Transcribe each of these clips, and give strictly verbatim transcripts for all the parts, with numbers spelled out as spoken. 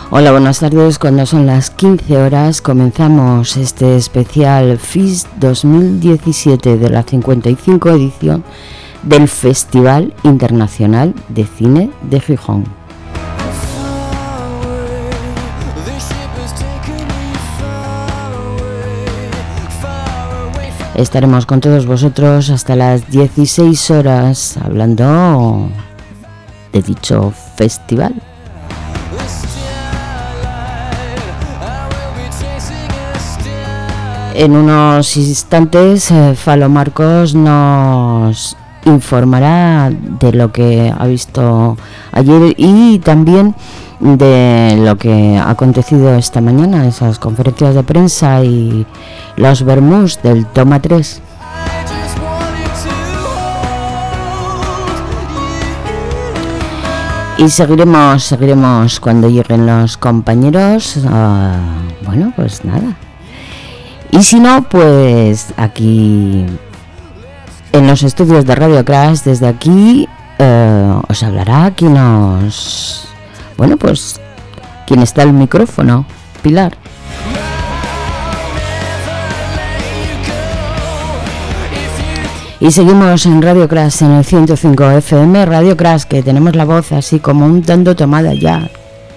Hola, buenas tardes. Cuando son las quince horas comenzamos este especial F I S dos mil diecisiete de la cincuenta y cinco edición del Festival Internacional de Cine de Gijón. Estaremos con todos vosotros hasta las dieciséis horas hablando de dicho festival. En unos instantes, eh, Falo Marcos nos informará de lo que ha visto ayer y también de lo que ha acontecido esta mañana, esas conferencias de prensa y los vermús del Toma tres. Y seguiremos, seguiremos cuando lleguen los compañeros. Uh, bueno, pues nada. Y si no, pues aquí en los estudios de Radio Crash, desde aquí eh, os hablará quien nos... Bueno, pues quien está al micrófono, Pilar. Y seguimos en Radio Crash en el ciento cinco F M, Radio Crash, que tenemos la voz así como un tanto tomada ya.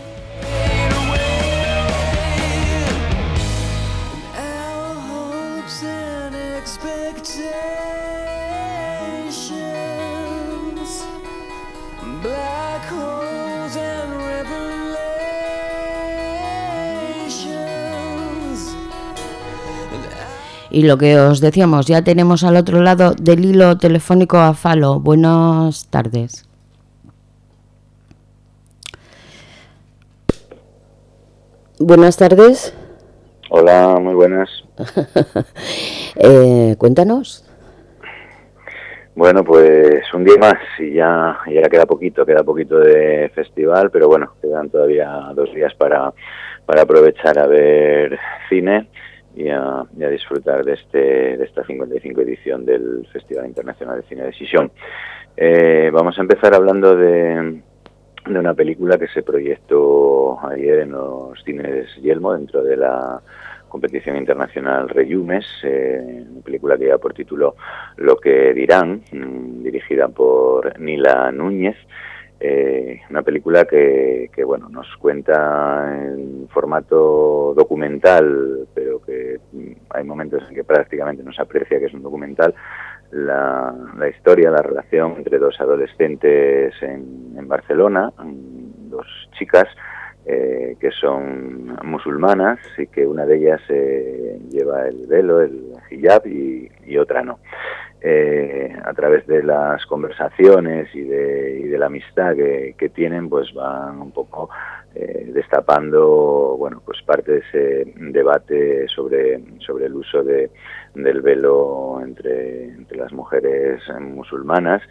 Y lo que os decíamos, ya tenemos al otro lado del hilo telefónico a Falo. Buenas tardes. Buenas tardes. Hola, muy buenas. eh, cuéntanos. Bueno, pues un día más y ya, ya queda poquito, queda poquito de festival, pero bueno, quedan todavía dos días para, para aprovechar a ver cine. Y a, y a disfrutar de este de esta cincuenta y cinco edición del Festival Internacional de Cine de Gijón. Eh, vamos a empezar hablando de, de una película que se proyectó ayer en los cines Yelmo dentro de la competición internacional Reyumes, eh, una película que lleva por título Lo que dirán, mmm, dirigida por Nila Núñez. Eh, una película que, que bueno, nos cuenta en formato documental, pero que hay momentos en que prácticamente no se aprecia que es un documental, la, la historia, la relación entre dos adolescentes en, en Barcelona, dos chicas eh, que son musulmanas y que una de ellas eh, lleva el velo, el hijab y, y otra no. Eh, a través de las conversaciones y de, y de la amistad que, que tienen, pues van un poco eh, destapando, bueno, pues parte de ese debate sobre, sobre el uso de, del velo entre, entre las mujeres musulmanas.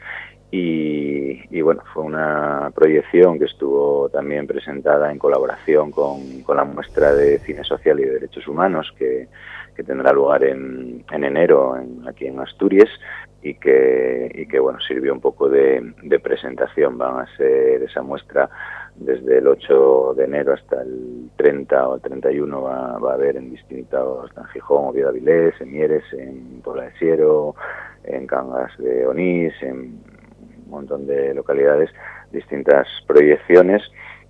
Y, y bueno, fue una proyección que estuvo también presentada en colaboración con, con la muestra de Cine Social y de Derechos Humanos que, que tendrá lugar en, en enero en, aquí en Asturias y que, y que bueno, sirvió un poco de, de presentación. Van a ser esa muestra desde el ocho de enero hasta el treinta o el treinta y uno va, va a haber en distintos, en Gijón, Oviedo Avilés, en Mieres, en Pobla de Siero, en Cangas de Onís, en un montón de localidades, distintas proyecciones,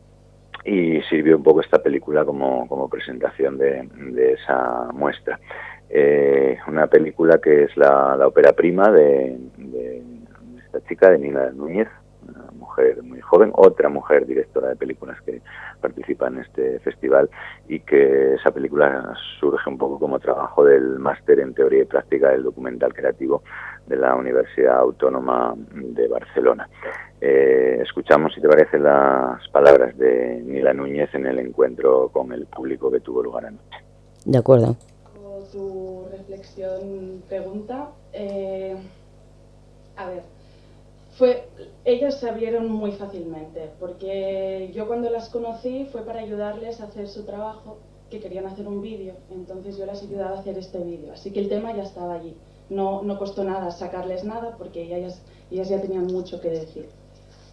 y sirvió un poco esta película como, como presentación de, de esa muestra. Eh, una película que es la, la ópera prima de, de esta chica, de Nila Núñez, una mujer muy joven, otra mujer directora de películas que participa en este festival, y que esa película surge un poco como trabajo del máster en teoría y práctica del documental creativo de la Universidad Autónoma de Barcelona. Eh, escuchamos, si te parece, las palabras de Nila Núñez en el encuentro con el público que tuvo lugar anoche. De acuerdo. Tu reflexión, pregunta. Eh, a ver, fue, ellas se abrieron muy fácilmente, porque yo cuando las conocí fue para ayudarles a hacer su trabajo, que querían hacer un vídeo, entonces yo las ayudaba a hacer este vídeo, así que el tema ya estaba allí. No, no costó nada sacarles nada, porque ellas, ellas ya tenían mucho que decir.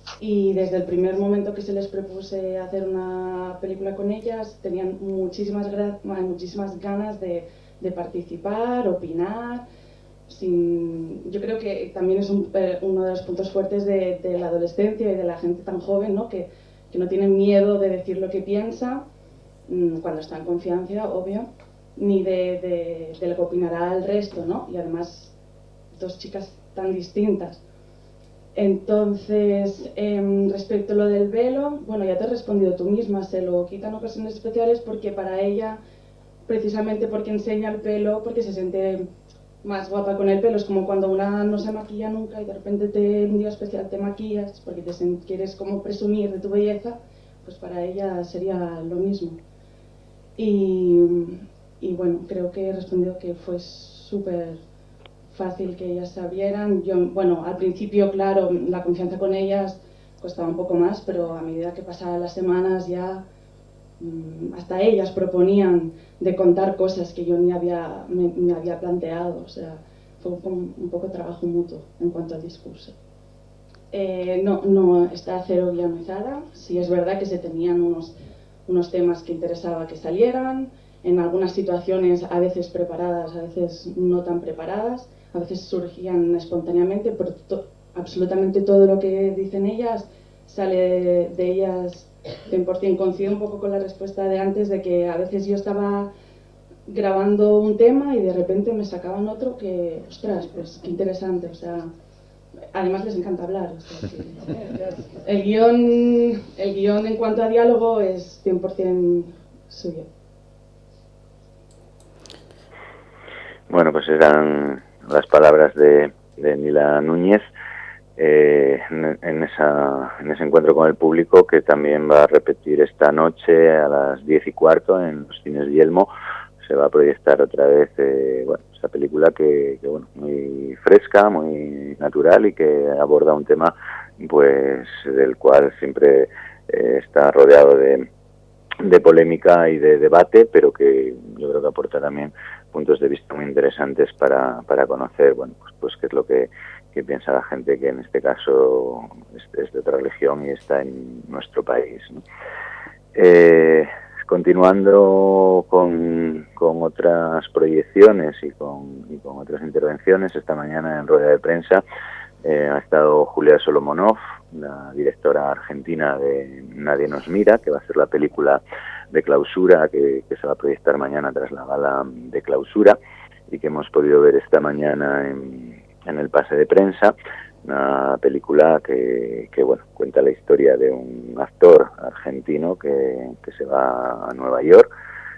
Y desde el primer momento que se les propuse hacer una película con ellas, tenían muchísimas, muchísimas ganas de, de participar, opinar. Sin, yo creo que también es un, uno de los puntos fuertes de, de la adolescencia y de la gente tan joven, ¿no? Que, que no tienen miedo de decir lo que piensa, cuando está en confianza, obvio, ni de, de, de lo que opinará el resto, ¿no? Y además, dos chicas tan distintas. Entonces, eh, respecto a lo del velo, bueno, ya te he respondido tú misma, se lo quita en ocasiones especiales porque para ella, precisamente porque enseña el pelo, porque se siente más guapa con el pelo, es como cuando una no se maquilla nunca y de repente te, un día especial te maquillas porque te quieres como presumir de tu belleza, pues para ella sería lo mismo. Y, y bueno, creo que he respondido que fue súper fácil que ellas sabieran. Yo, bueno, al principio, claro, la confianza con ellas costaba un poco más, pero a medida que pasaban las semanas ya mmm, hasta ellas proponían de contar cosas que yo ni había, me, me había planteado. O sea, fue un, un poco trabajo mutuo en cuanto al discurso. Eh, no, no está cero guionizada. Sí es verdad que se tenían unos, unos temas que interesaba que salieran, en algunas situaciones a veces preparadas, a veces no tan preparadas. A veces surgían espontáneamente, pero to, absolutamente todo lo que dicen ellas sale de, de ellas cien por ciento. Coincido un poco con la respuesta de antes, de que a veces yo estaba grabando un tema y de repente me sacaban otro que, ostras, pues qué interesante. O sea, además les encanta hablar. O sea, que el guión, el guión en cuanto a diálogo es cien por ciento suyo. Bueno, pues eran las palabras de, de Nila Núñez eh, en, en, esa, en ese encuentro con el público, que también va a repetir esta noche a las diez y cuarto en los cines Yelmo. Se va a proyectar otra vez eh, bueno, esta película que, que bueno, muy fresca, muy natural y que aborda un tema pues del cual siempre eh, está rodeado de, de polémica y de debate, pero que yo creo que aporta también puntos de vista muy interesantes para, para conocer, bueno, pues, pues qué es lo que, que piensa la gente que en este caso es, es de otra religión y está en nuestro país, ¿no? Eh, continuando con, con otras proyecciones y con, y con otras intervenciones, esta mañana en rueda de prensa eh, ha estado Julia Solomonov, la directora argentina de Nadie nos mira, que va a ser la película de clausura que, que se va a proyectar mañana tras la gala de clausura y que hemos podido ver esta mañana en, en el pase de prensa. Una película que, que bueno, cuenta la historia de un actor argentino que, que se va a Nueva York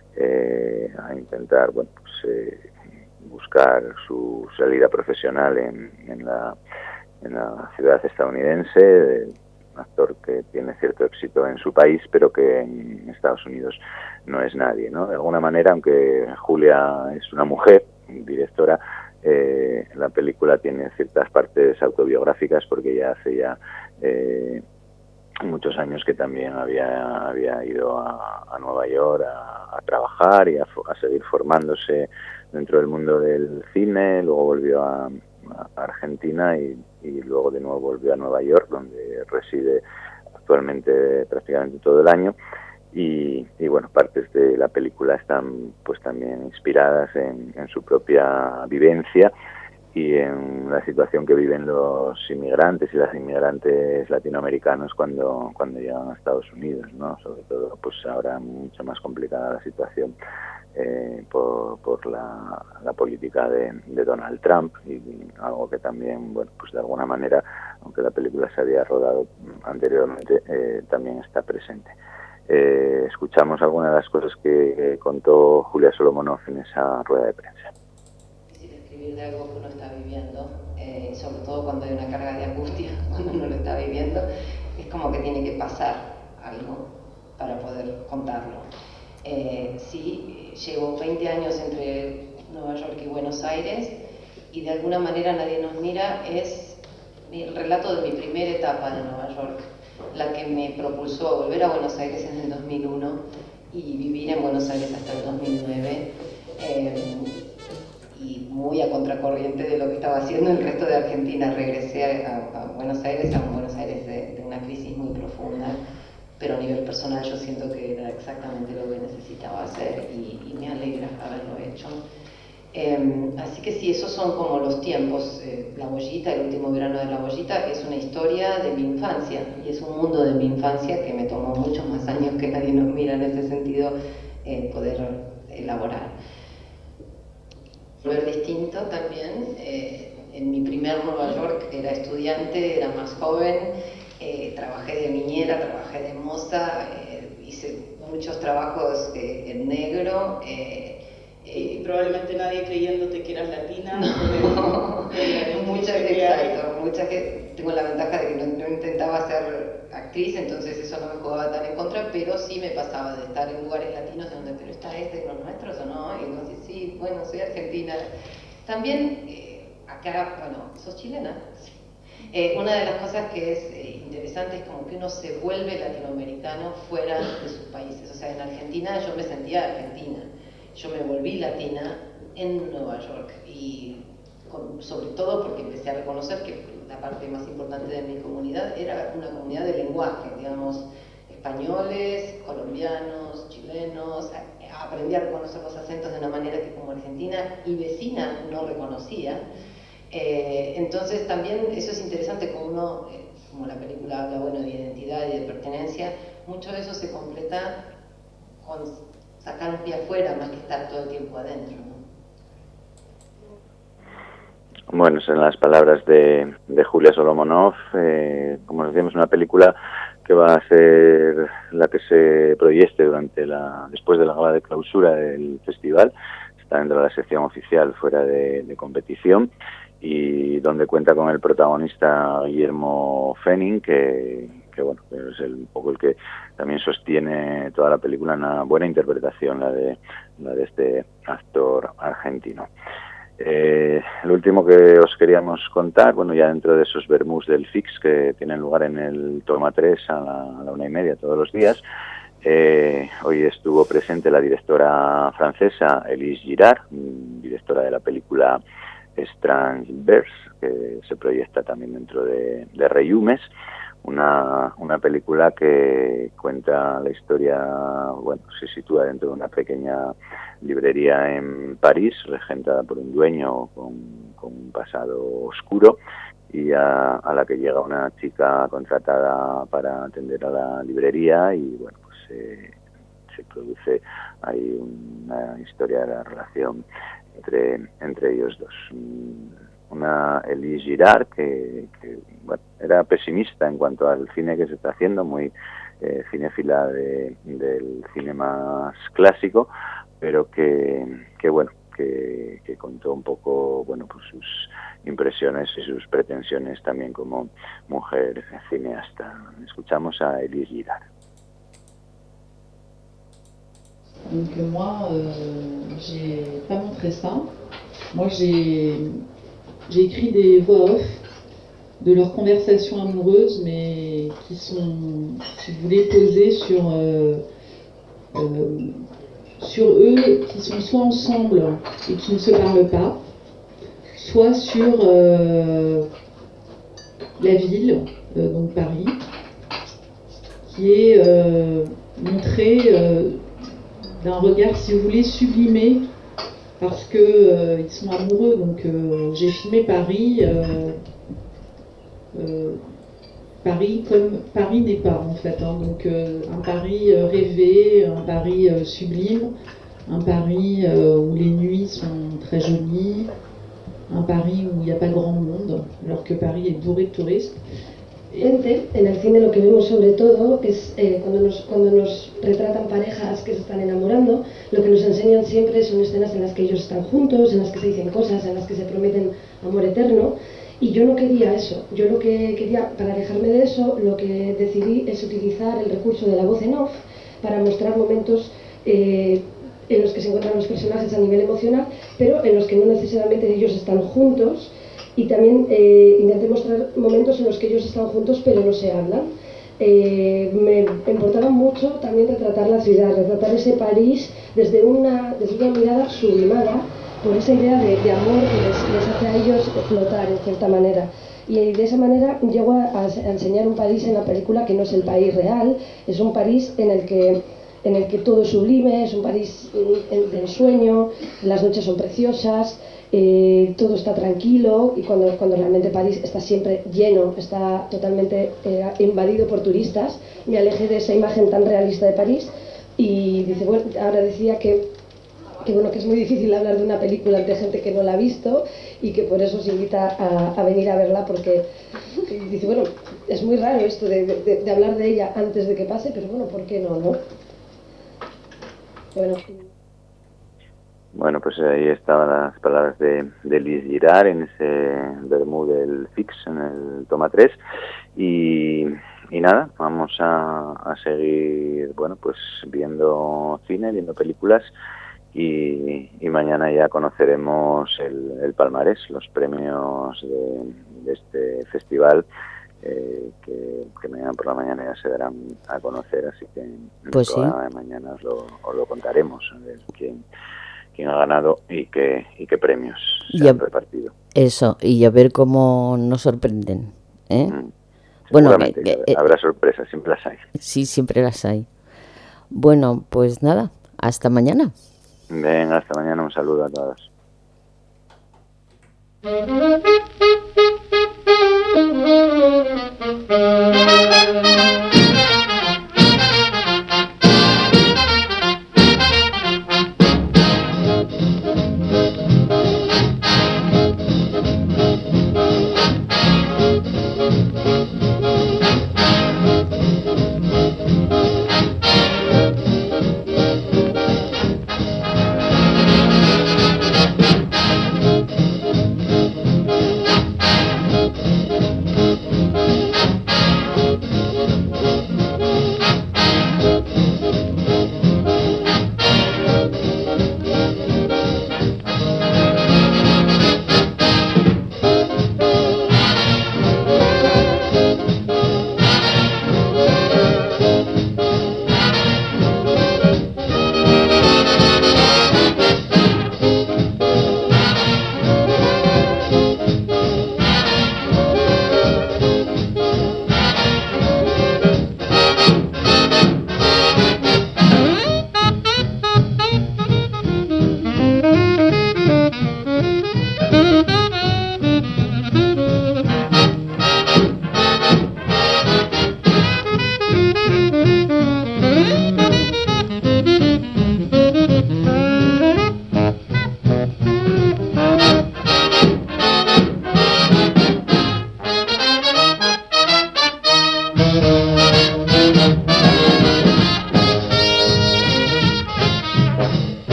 eh, a intentar, bueno, pues, eh, buscar su salida profesional en, en, la, en la ciudad estadounidense. Un actor que tiene cierto éxito en su país, pero que en Estados Unidos no es nadie, ¿no? De alguna manera, aunque Julia es una mujer directora, eh, la película tiene ciertas partes autobiográficas, porque ella hace ya eh, muchos años que también había, había ido a, a Nueva York a, a trabajar y a, a seguir formándose dentro del mundo del cine. Luego volvió a, a Argentina y, y luego de nuevo volvió a Nueva York, donde reside actualmente prácticamente todo el año. Y, y bueno, partes de la película están pues también inspiradas en, en su propia vivencia y en la situación que viven los inmigrantes y las inmigrantes latinoamericanos cuando cuando llegan a Estados Unidos, ¿no? Sobre todo pues ahora mucho más complicada la situación eh, por, por la, la política de, de Donald Trump, y algo que también, bueno, pues de alguna manera, aunque la película se había rodado anteriormente, eh, también está presente. Eh, escuchamos algunas de las cosas que eh, contó Julia Solomonov en esa rueda de prensa. Escribir de algo que uno está viviendo, eh, sobre todo cuando hay una carga de angustia, cuando uno lo está viviendo, es como que tiene que pasar algo para poder contarlo. Eh, sí, llevo veinte años entre Nueva York y Buenos Aires, y de alguna manera Nadie nos mira es el relato de mi primera etapa de Nueva York, la que me propulsó a volver a Buenos Aires en el dos mil uno y vivir en Buenos Aires hasta el dos mil nueve, eh, y muy a contracorriente de lo que estaba haciendo el resto de Argentina. Regresé a, a Buenos Aires, a un Buenos Aires de, de una análisis muy profunda, pero a nivel personal yo siento que era exactamente lo que necesitaba hacer y, y me alegra haberlo hecho. Eh, así que sí, esos son como los tiempos. Eh, La Bollita, el último verano de La Bollita, es una historia de mi infancia y es un mundo de mi infancia que me tomó muchos más años que Nadie nos mira en ese sentido eh, poder elaborar. Volver distinto también. Eh, en mi primer Nueva York era estudiante, era más joven, eh, trabajé de niñera, trabajé de moza, eh, hice muchos trabajos eh, en negro. Eh, Y probablemente nadie creyéndote que eras latina. No, muchas, exacto, muchas que tengo la ventaja de que no, no intentaba ser actriz, entonces eso no me jugaba tan en contra, pero sí me pasaba de estar en lugares latinos donde, pero está este de los nuestros o no, y entonces sí, bueno, soy argentina. También eh, acá, bueno, ¿sos chilena? Sí. Eh, una de las cosas que es eh, interesante es como que uno se vuelve latinoamericano fuera de sus países. O sea, en Argentina yo me sentía argentina. Yo me volví latina en Nueva York y con, sobre todo porque empecé a reconocer que la parte más importante de mi comunidad era una comunidad de lenguaje, digamos, españoles, colombianos, chilenos. Aprendí a reconocer los acentos de una manera que como argentina y vecina no reconocía. Eh, entonces también eso es interesante, como uno, eh, como la película habla, bueno, de identidad y de pertenencia, mucho de eso se completa con sacar un pie afuera más que estar todo el tiempo adentro, ¿no? Bueno, son las palabras de, de Julia Solomonov. Eh, como decíamos, una película que va a ser la que se proyecte durante la después de la gala de clausura del festival. Está dentro de la sección oficial fuera de, de competición y donde cuenta con el protagonista Guillermo Fenning, que, que bueno, es el, un poco el que también sostiene toda la película, una buena interpretación la de la de este actor argentino. Eh, lo último que os queríamos contar, bueno, ya dentro de esos vermús del Fix que tienen lugar en el Toma tres a la, a la una y media todos los días, eh, hoy estuvo presente la directora francesa Elise Girard, directora de la película Strange Birds, que se proyecta también dentro de, de Rehumes, una, una película que cuenta la historia, bueno, se sitúa dentro de una pequeña librería en París, regentada por un dueño con, con un pasado oscuro, y a, a la que llega una chica contratada para atender a la librería y, bueno, pues eh, se produce ahí una historia de la relación entre, entre ellos dos. Una Elise Girard que, que bueno, era pesimista en cuanto al cine que se está haciendo, muy eh, cinéfila de, del cine más clásico, pero que, que bueno, que, que contó un poco, bueno, pues sus impresiones y sus pretensiones también como mujer cineasta. Escuchamos a Elise Girard. Donc moi, euh, j'ai pas montré ça. Moi, j'ai j'ai écrit des voix off de leurs conversations amoureuses, mais qui sont, si vous voulez, posées sur euh, euh, sur eux qui sont soit ensemble et qui ne se parlent pas, soit sur euh, la ville, euh, donc Paris, qui est euh, montrée euh, d'un regard, si vous voulez, sublimé, parce que euh, ils sont amoureux. Donc euh, j'ai filmé Paris, euh, euh, Paris comme Paris n'est pas en fait, hein. Donc euh, un Paris euh, rêvé, un Paris euh, sublime, un Paris euh, où les nuits sont très jolies, un Paris où il n'y a pas grand monde, alors que Paris est bourré de touristes. En el cine lo que vemos sobre todo es eh, cuando, nos, cuando nos retratan parejas que se están enamorando, lo que nos enseñan siempre son escenas en las que ellos están juntos, en las que se dicen cosas, en las que se prometen amor eterno, y yo no quería eso. Yo lo que quería, para alejarme de eso, lo que decidí es utilizar el recurso de la voz en off para mostrar momentos eh, en los que se encuentran los personajes a nivel emocional, pero en los que no necesariamente ellos están juntos. Y también eh, intenté mostrar momentos en los que ellos están juntos pero no se hablan. Eh, me importaba mucho también retratar la ciudad, retratar ese París desde una, desde una mirada sublimada por esa idea de, de amor que les, les hace a ellos flotar en cierta manera. Y de esa manera llego a, a enseñar un París en la película que no es el París real, es un París en el que, en el que todo es sublime, es un París del sueño, las noches son preciosas, eh, todo está tranquilo, y cuando, cuando realmente París está siempre lleno, está totalmente eh, invadido por turistas. Me alejé de esa imagen tan realista de París y dice, bueno, ahora decía que que bueno, que es muy difícil hablar de una película ante gente que no la ha visto y que por eso os invita a, a venir a verla, porque dice, bueno, es muy raro esto de, de, de hablar de ella antes de que pase, pero bueno, ¿por qué no, no? Bueno, bueno pues ahí estaban las palabras de, de Lis Girard en ese Vermú del Fix, en el toma tres, y, y nada, vamos a, a seguir, bueno, pues viendo cine, viendo películas. Y, y mañana ya conoceremos el, el palmarés, los premios de, de este festival, eh, que, que mañana por la mañana ya se darán a conocer, así que en pues el sí. programa de mañana os lo, os lo contaremos, a ver quién, quién ha ganado y qué, y qué premios se y a, han repartido. Eso, y a ver cómo nos sorprenden, ¿eh? Mm, bueno, que, que, que habrá sorpresas, siempre las hay. Sí, siempre las hay. Bueno, pues nada, hasta mañana. Venga, hasta mañana, un saludo a todos.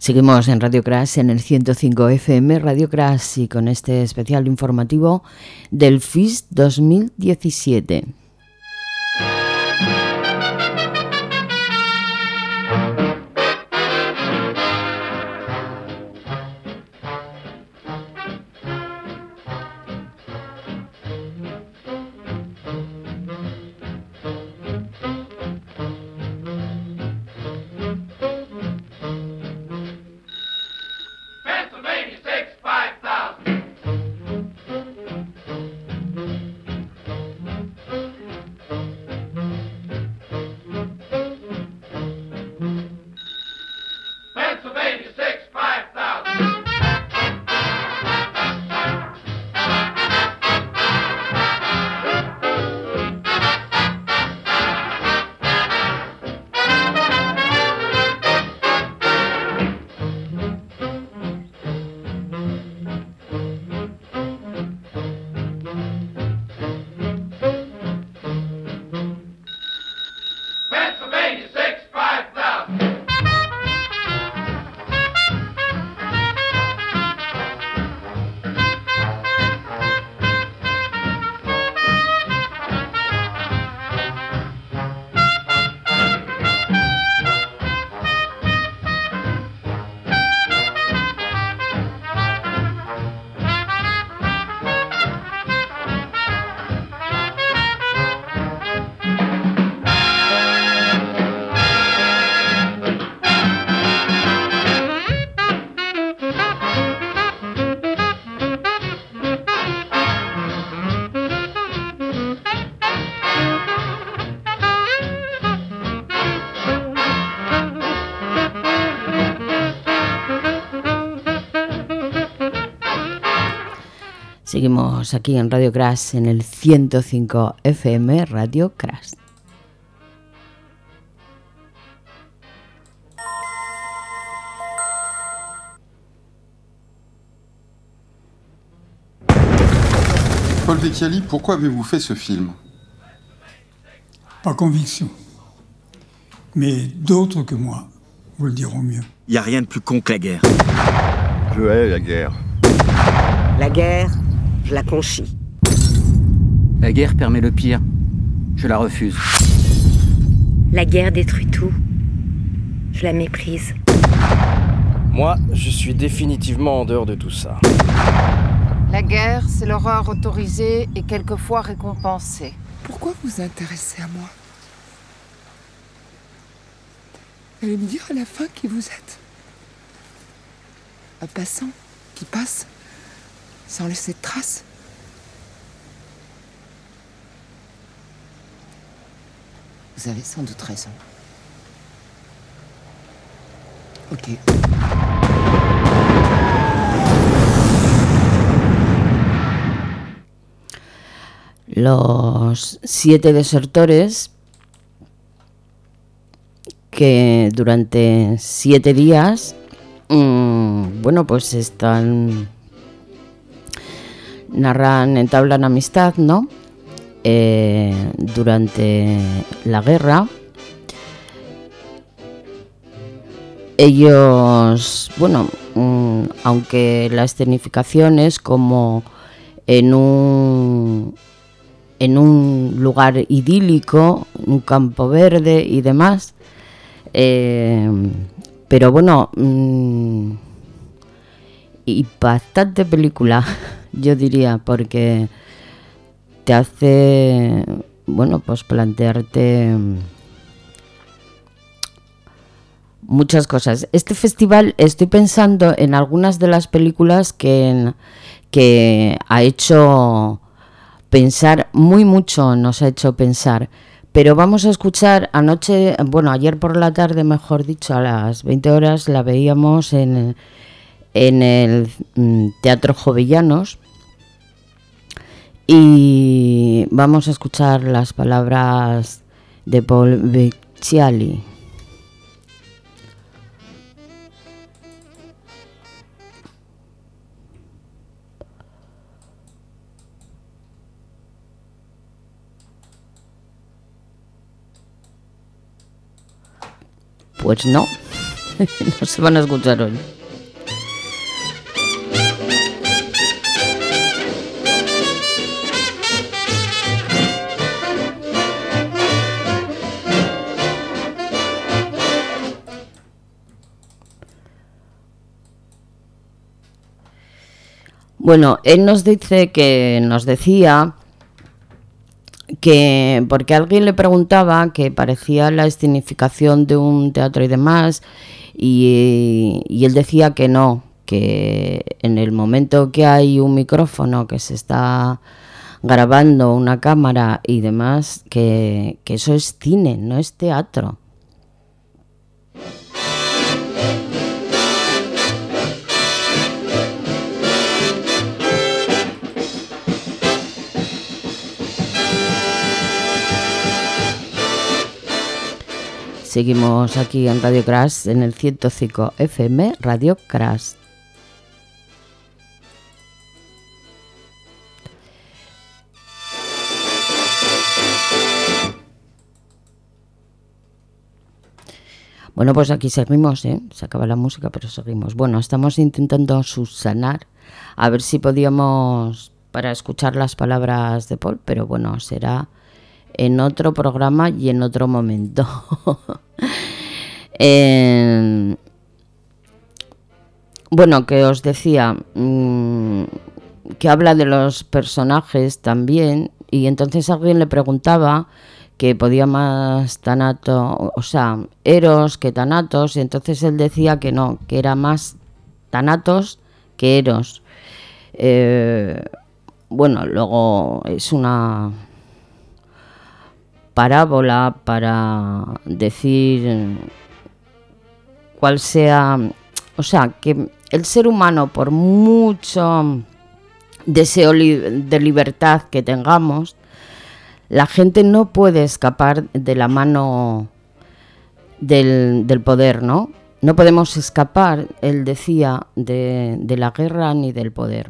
Seguimos en Radio Crash en el ciento cinco F M, Radio Crash, y con este especial informativo del F I S dos mil diecisiete. Seguimos aquí en Radio Crash en el ciento cinco F M, Radio Crash. Paul Vecchiali, pourquoi avez-vous fait ce film? Par conviction. Mais d'autres que moi vous le diront mieux. Il n'y a rien de plus con que la guerre. Je hais la guerre. La guerre, je la conchis. La guerre permet le pire. Je la refuse. La guerre détruit tout. Je la méprise. Moi, je suis définitivement en dehors de tout ça. La guerre, c'est l'horreur autorisée et quelquefois récompensée. Pourquoi vous vous intéressez à moi? Allez me dire à la fin qui vous êtes. Un passant qui passe sans laisser de traces. Vous avez sans doute raison. Ok. Los siete desertores que durante siete días, mmm, bueno, pues están, narran, entablan amistad, ¿no? Eh, durante la guerra. Ellos, bueno, mmm, aunque la escenificación es como en un en un lugar idílico, un campo verde y demás, eh, pero bueno, mmm, y bastante película, yo diría, porque te hace, bueno, pues plantearte muchas cosas. Este festival, estoy pensando en algunas de las películas que, que ha hecho pensar, muy mucho nos ha hecho pensar, pero vamos a escuchar anoche, bueno, ayer por la tarde, mejor dicho, a las veinte horas, la veíamos en, en el Teatro Jovellanos, y vamos a escuchar las palabras de Paul Vecchiali. Pues no. no se van a escuchar hoy. Bueno, él nos dice que nos decía que porque alguien le preguntaba que parecía la escenificación de un teatro y demás, y, y él decía que no, que en el momento que hay un micrófono, que se está grabando una cámara y demás, que, que eso es cine, no es teatro. Seguimos aquí en Radio Crash, en el ciento cinco F M, Radio Crash. Bueno, pues aquí seguimos, ¿eh? Se acaba la música, pero seguimos. Bueno, estamos intentando subsanar, a ver si podíamos, para escuchar las palabras de Paul, pero bueno, será en otro programa y en otro momento. eh, bueno, que os decía mmm, que habla de los personajes también, y entonces alguien le preguntaba que podía más Tánato, o sea, Eros que Tánatos, y entonces él decía que no, que era más Tánatos que Eros. Eh, bueno, luego es una parábola para decir cuál sea, o sea, que el ser humano, por mucho deseo li- de libertad que tengamos, la gente no puede escapar de la mano del, del poder, ¿no? No podemos escapar, él decía, de, de la guerra ni del poder.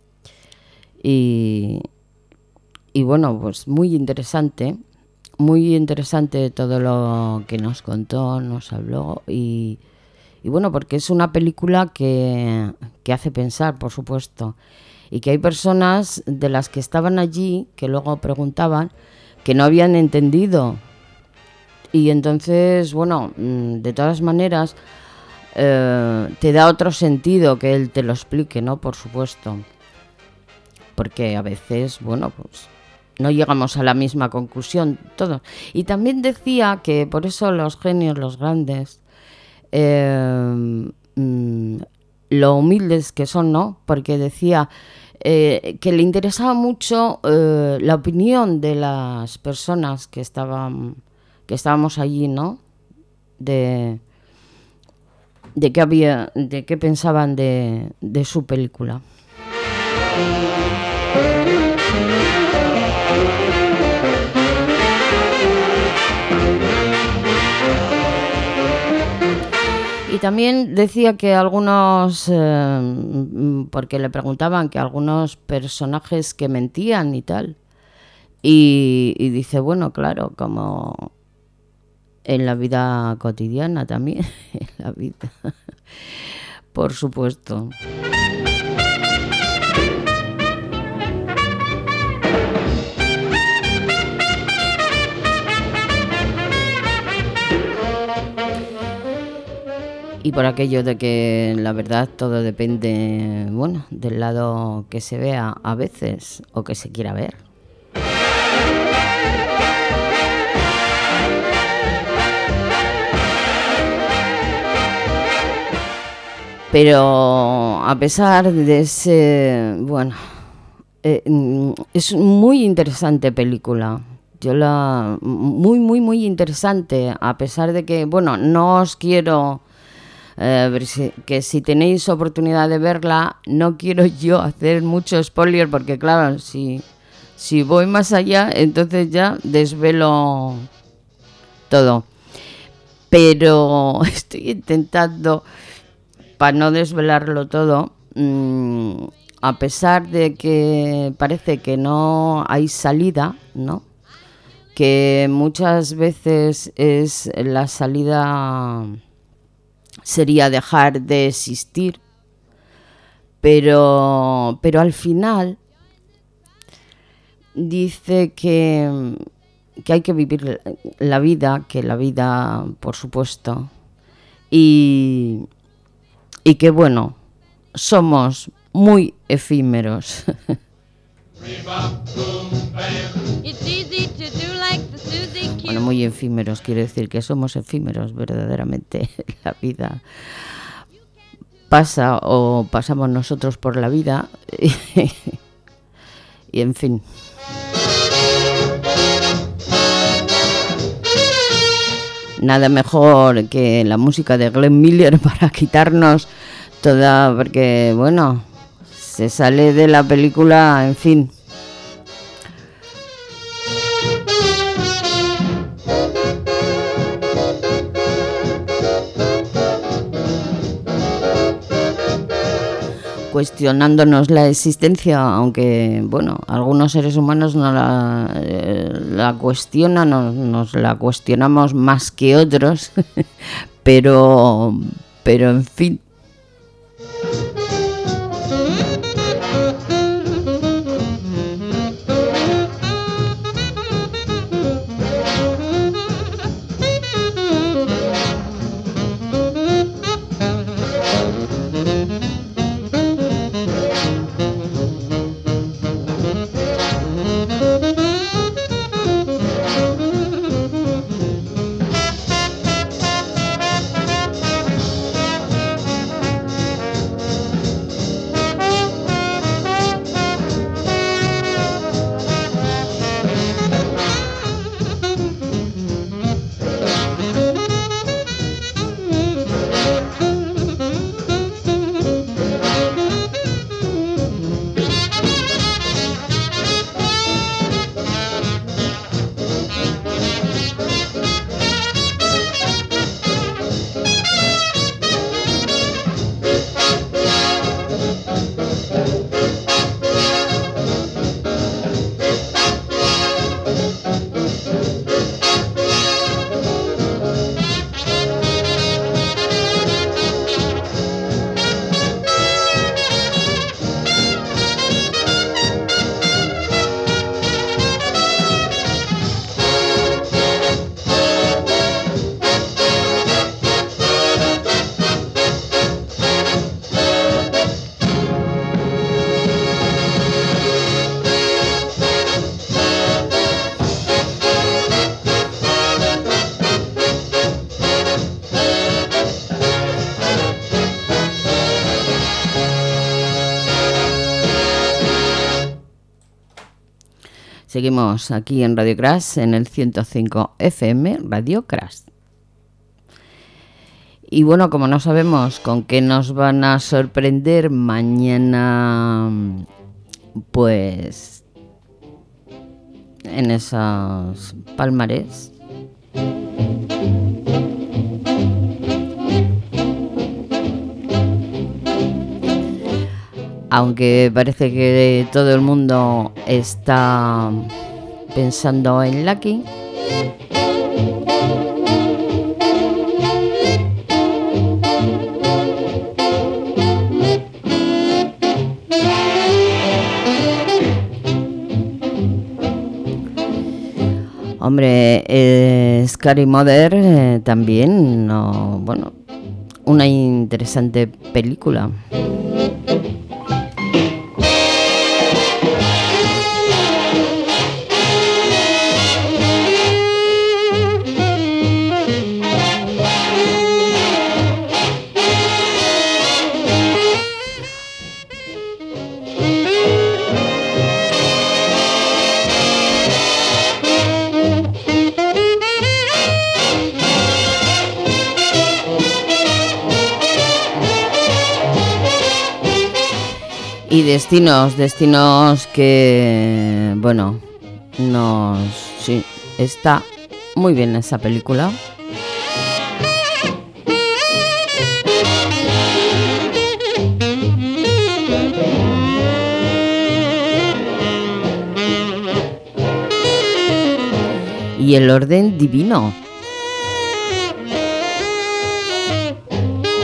Y, y bueno, pues muy interesante. Muy interesante todo lo que nos contó, nos habló, y, y bueno, porque es una película que, que hace pensar, por supuesto, y que hay personas de las que estaban allí que luego preguntaban que no habían entendido, y entonces, bueno, de todas maneras eh, te da otro sentido que él te lo explique, ¿no? Por supuesto, porque a veces, bueno, pues no llegamos a la misma conclusión todos. Y también decía que por eso los genios, los grandes, eh, mmm, lo humildes que son, ¿no? Porque decía eh, que le interesaba mucho eh, la opinión de las personas que estaban, que estábamos allí, ¿no? De, de qué había, de qué pensaban de, de su película. Y también decía que algunos, eh, porque le preguntaban que algunos personajes que mentían y tal, y, y dice, bueno, claro, como en la vida cotidiana también, en la vida, por supuesto. Y por aquello de que la verdad todo depende, bueno, del lado que se vea a veces o que se quiera ver. Pero a pesar de ese, bueno, eh, es muy interesante película. Yo la, muy, muy, muy interesante, a pesar de que, bueno, no os quiero... Eh, que si tenéis oportunidad de verla, no quiero yo hacer mucho spoiler, porque claro, si, si voy más allá, entonces ya desvelo todo. Pero estoy intentando, para no desvelarlo todo, mmm, a pesar de que parece que no hay salida, ¿no? Que muchas veces es la salida sería dejar de existir, pero, pero al final dice que, que hay que vivir la vida, que la vida, por supuesto, y, y que bueno, somos muy efímeros. Bueno, muy efímeros, quiere decir que somos efímeros verdaderamente. La vida pasa o pasamos nosotros por la vida y, y en fin. Nada mejor que la música de Glenn Miller para quitarnos toda, porque bueno, se sale de la película, en fin. Cuestionándonos la existencia, aunque bueno, algunos seres humanos no la, eh, la cuestionan, no, nos la cuestionamos más que otros, pero, pero en fin. Seguimos aquí en Radio Crash, en el ciento cinco F M, Radio Crash. Y bueno, como no sabemos con qué nos van a sorprender mañana, pues en esos palmarés, aunque parece que todo el mundo está pensando en Lucky, hombre, eh, Scary Mother eh, también, no, bueno, una interesante película. Y destinos, destinos que, bueno, nos, sí, está muy bien esa película. Y El orden divino.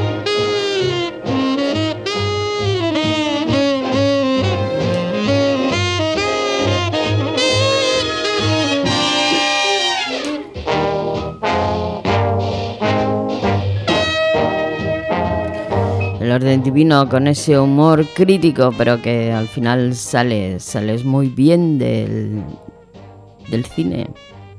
El orden divino con ese humor crítico, pero que al final sales, sales muy bien del, del cine.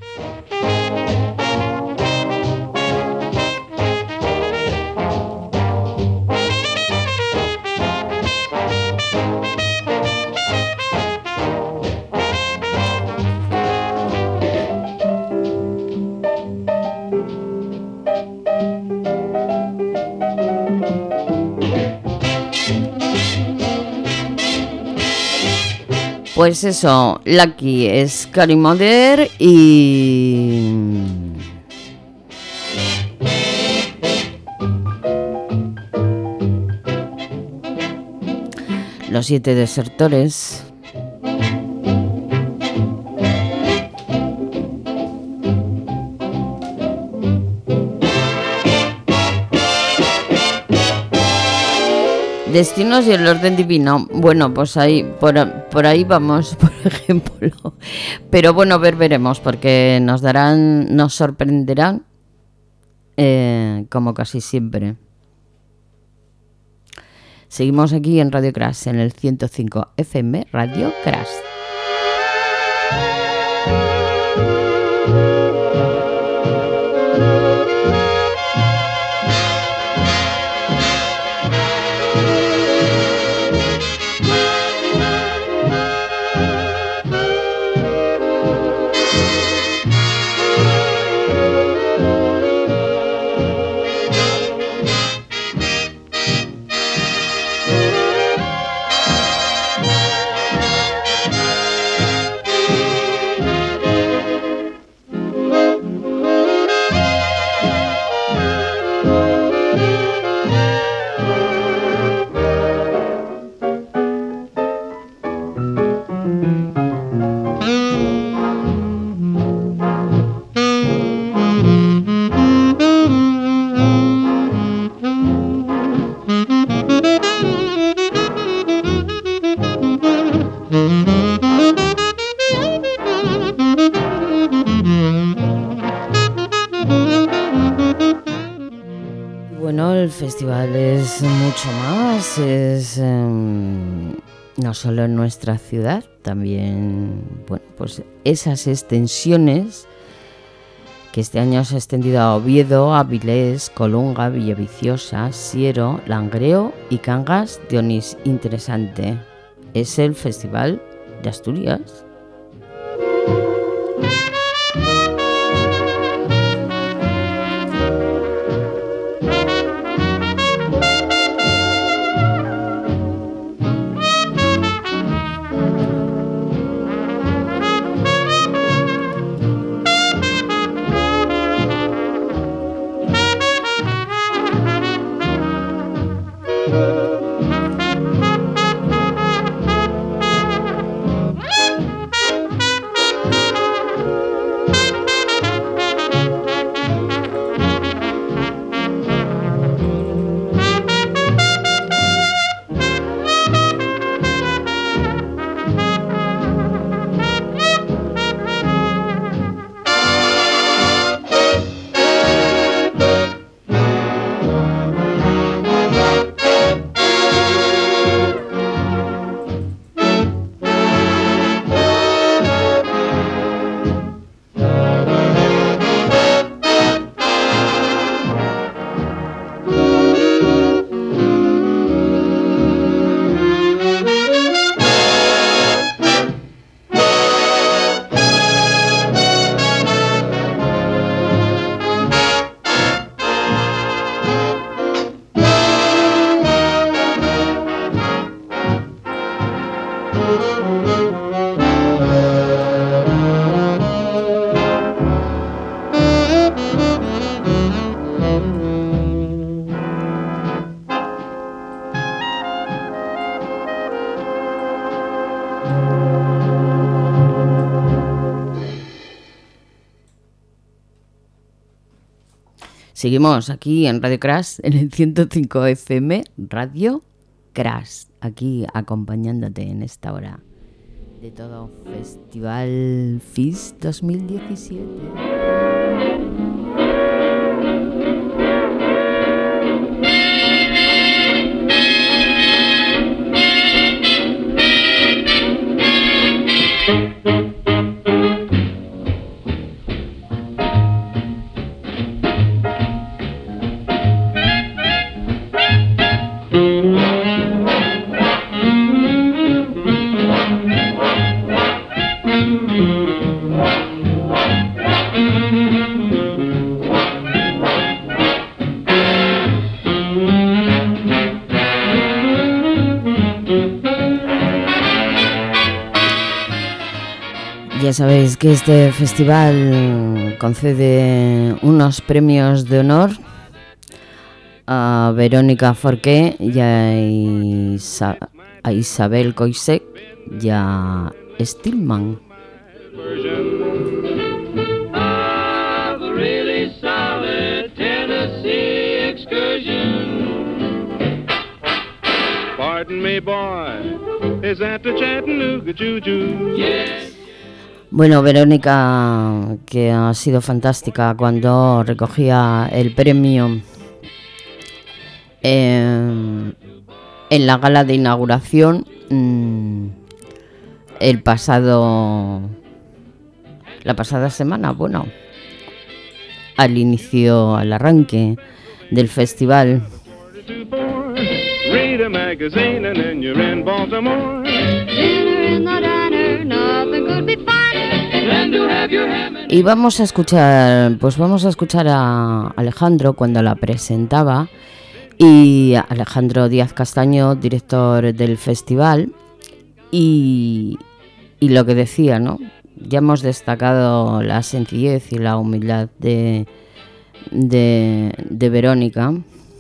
Pues eso, Lucky es Carey Mother y... Los siete desertores. Destinos y el orden divino. Bueno, pues ahí por, por ahí vamos, por ejemplo. Pero bueno, ver, veremos, porque nos darán, nos sorprenderán, eh, como casi siempre. Seguimos aquí en Radio Crash, en el ciento cinco F M, Radio Crash. El festival es mucho más, es eh, no solo en nuestra ciudad, también, bueno, pues esas extensiones que este año se ha extendido a Oviedo, Avilés, Colunga, Villaviciosa, Siero, Langreo y Cangas de Onís. Interesante, es el Festival de Asturias. Seguimos aquí en Radio Crash, en el ciento cinco F M, Radio Crash, aquí acompañándote en esta hora de todo Festival F I S dos mil diecisiete. Ya sabéis que este festival concede unos premios de honor a Verónica Forqué y a, Isa- a Isabel Coixet y a Stillman. Bueno, Verónica, que ha sido fantástica cuando recogía el premio eh, en la gala de inauguración mmm, el pasado la pasada semana, bueno, al inicio, al arranque del festival. Read a magazine and then you're in Baltimore. Dinner in the diner, nothing could be finer than to have your ham. Y vamos a escuchar, pues vamos a escuchar a Alejandro cuando la presentaba, y a Alejandro Díaz Castaño, director del festival, y, y lo que decía, ¿no? Ya hemos destacado la sencillez y la humildad de, de, de Verónica.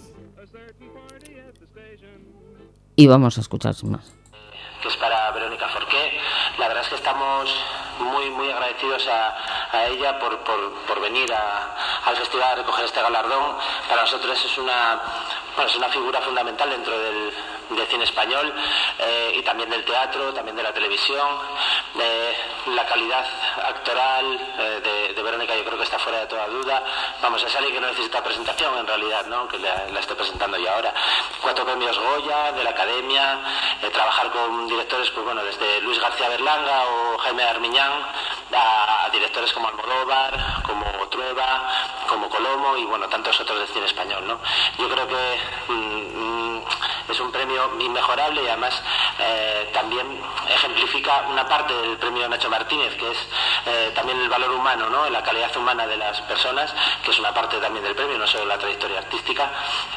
Y vamos a escuchar más. Que es para Verónica Forqué. La verdad es que estamos muy muy agradecidos a, a ella por, por, por venir a, al festival a recoger este galardón. Para nosotros es una, bueno, es una figura fundamental dentro del, del cine español eh, y también del teatro, también de la televisión. Eh, la calidad actoral eh, de, de Verónica yo creo que está fuera de toda duda. Vamos, es alguien que no necesita presentación en realidad, ¿no? Aunque la, la esté presentando yo ahora. Cuatro premios Goya de la Academia, eh, trabajar con directores, pues bueno, desde Luis García Berlanga o Jaime Armiñán a, a directores como Almodóvar, como Trueba, como Colomo y bueno, tantos otros del cine español, ¿no? Yo creo que mmm, es un premio inmejorable y además eh, también ejemplifica una parte del premio Nacho Martínez, que es eh, también el valor humano, ¿no? La calidad humana de las personas, que es una parte también del premio, no solo la trayectoria artística.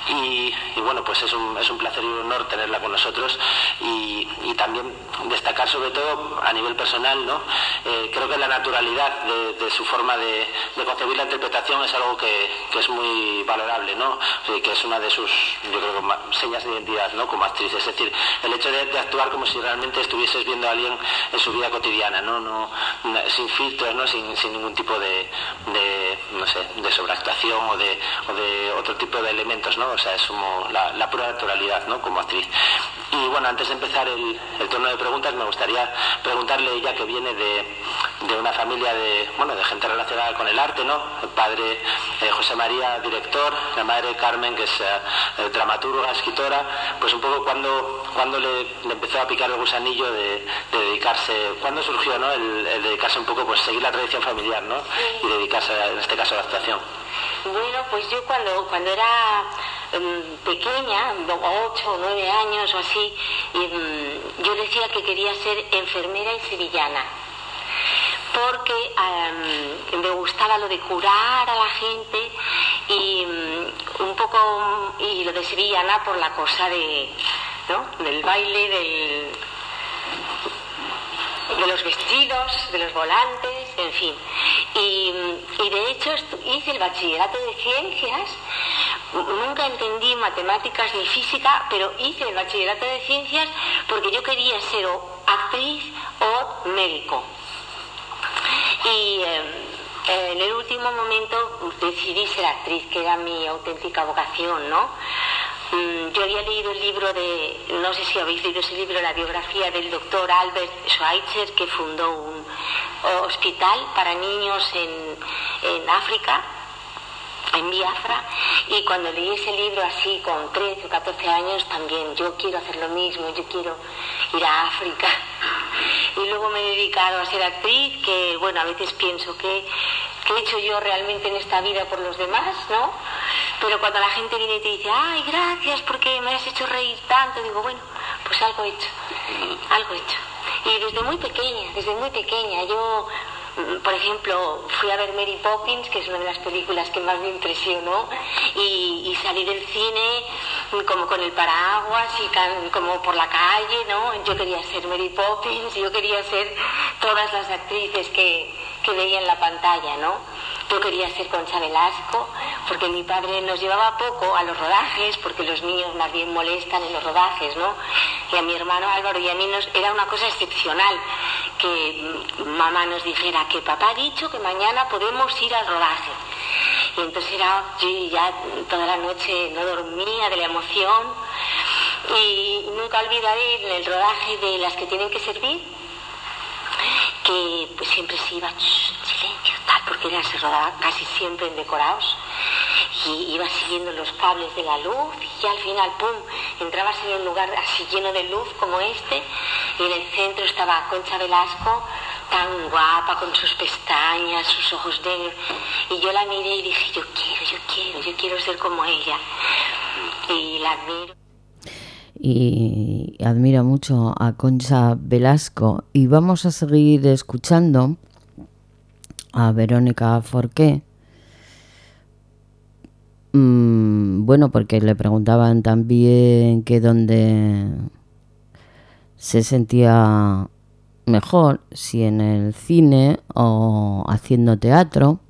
Y, y bueno, pues es un, es un placer y un honor tenerla con nosotros y, y también destacar sobre todo a nivel personal, ¿no? Eh, creo que la naturalidad de, de su forma de, de concebir la interpretación es algo que, que es muy valorable, ¿no? Eh, que es una de sus, yo creo, señas de identidad, ¿no? Como actriz, es decir, el hecho de, de actuar como si realmente estuvieses viendo a alguien en su vida cotidiana, ¿no? No, sin filtros, ¿no? Sin, sin ningún tipo de, de, no sé, de sobreactuación o de, o de otro tipo de elementos, ¿no? O sea, es como la, la pura naturalidad, ¿no? Como actriz. Y bueno, antes de empezar el, el turno de preguntas, me gustaría preguntarle, ella que viene de, de una familia de, bueno, de gente relacionada con el arte, ¿no? El padre eh, José María, director, la madre Carmen, que es eh, dramaturga, escritora, pues un poco cuando, cuando le, le empezó a picar el gusanillo de, de dedicarse, ¿cuándo surgió, no? El, el dedicarse un poco, pues seguir la tradición familiar, ¿no? Y dedicarse, en este caso, a la actuación. Bueno, pues yo cuando, cuando era um, pequeña, ocho o nueve años o así, y, um, yo decía que quería ser enfermera y sevillana, porque um, me gustaba lo de curar a la gente y um, un poco, y lo de sevillana por la cosa de, ¿no? Del baile, del... de los vestidos, de los volantes, en fin. Y, y de hecho hice el bachillerato de ciencias, nunca entendí matemáticas ni física, pero hice el bachillerato de ciencias porque yo quería ser o actriz o médico. Y eh, en el último momento decidí ser actriz, que era mi auténtica vocación, ¿no? Yo había leído el libro de, no sé si habéis leído ese libro, la biografía del doctor Albert Schweitzer, que fundó un hospital para niños en, en África, en Biafra, y cuando leí ese libro así con trece o catorce años también, yo quiero hacer lo mismo, yo quiero ir a África. Y luego me he dedicado a ser actriz, que bueno, a veces pienso que, que he hecho yo realmente en esta vida por los demás, ¿no? Pero cuando la gente viene y te dice, ay, gracias porque me has hecho reír tanto, digo, bueno, pues algo he hecho, algo he hecho. Y desde muy pequeña, desde muy pequeña, yo, por ejemplo, fui a ver Mary Poppins, que es una de las películas que más me impresionó, y, y salí del cine como con el paraguas y can, como por la calle, ¿no? Yo quería ser Mary Poppins, yo quería ser todas las actrices que, que veía en la pantalla, ¿no? Yo quería ser Concha Velasco, porque mi padre nos llevaba poco a los rodajes, porque los niños más bien molestan en los rodajes, ¿no? Y a mi hermano Álvaro y a mí nos, era una cosa excepcional que mamá nos dijera que papá ha dicho que mañana podemos ir al rodaje. Y entonces era, yo ya toda la noche no dormía de la emoción, y nunca olvidaré en el rodaje de Las que tienen que servir, que pues siempre se iba, silencio, tal, porque era, se rodaba casi siempre en decorados, y iba siguiendo los cables de la luz, y al final, pum, entrabas en un lugar así lleno de luz como este, y en el centro estaba Concha Velasco, tan guapa, con sus pestañas, sus ojos negros, y yo la miré y dije, yo quiero, yo quiero, yo quiero ser como ella, y la admiro. Y admiro mucho a Concha Velasco, y vamos a seguir escuchando a Verónica Forqué. Mm, bueno, porque le preguntaban también que dónde se sentía mejor, si en el cine o haciendo teatro.